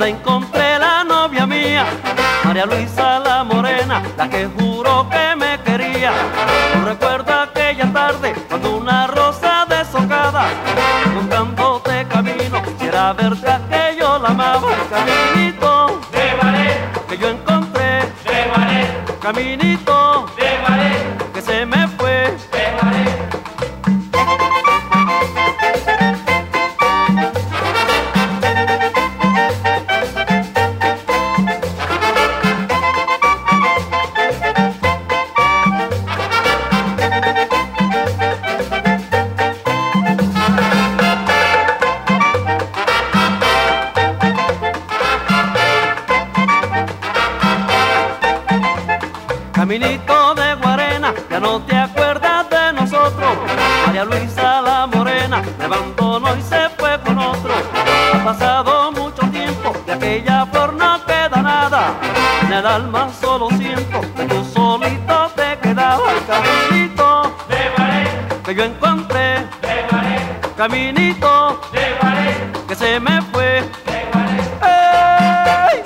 donde encontré la novia mía, María Luisa la morena, la que juró que me quería. No recuerdo aquella tarde cuando una rosa deshojada, buscándote camino, quisiera verte que yo la amaba. El caminito de ballet que yo encontré, de ballet caminito de ballet que se me fue. de ballet. Caminito de Guarena, ya no te acuerdas de nosotros. María Luisa la morena me abandonó y se fue con otro. Ha pasado mucho tiempo, de aquella flor no queda nada. En el alma solo siento que tú solito te quedabas. El caminito De ballet, que yo encontré, de ballet, caminito de ballet, que se me fue. de ballet. ¡Ey!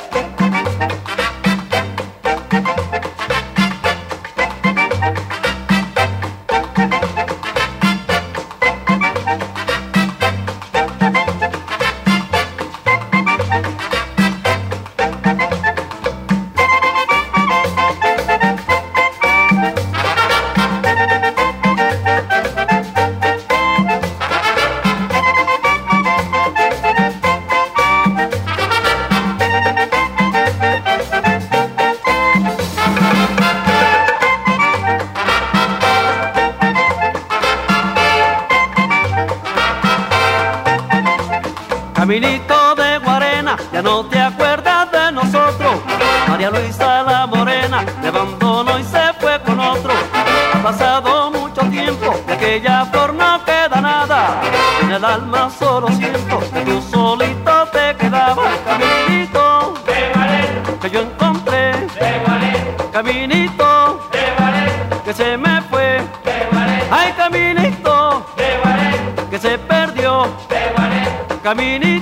Caminito de Guarena, ya no te acuerdas de nosotros. María Luisa la morena me abandonó y se fue con otro. Ha pasado mucho tiempo, de aquella flor no queda nada. En el alma solo siento que tú solito te quedabas. Caminito De ballet, que yo encontré, de ballet, caminito de ballet, que se me fue. de ballet, Ay, caminito de ballet, que se perdió, de ballet. caminito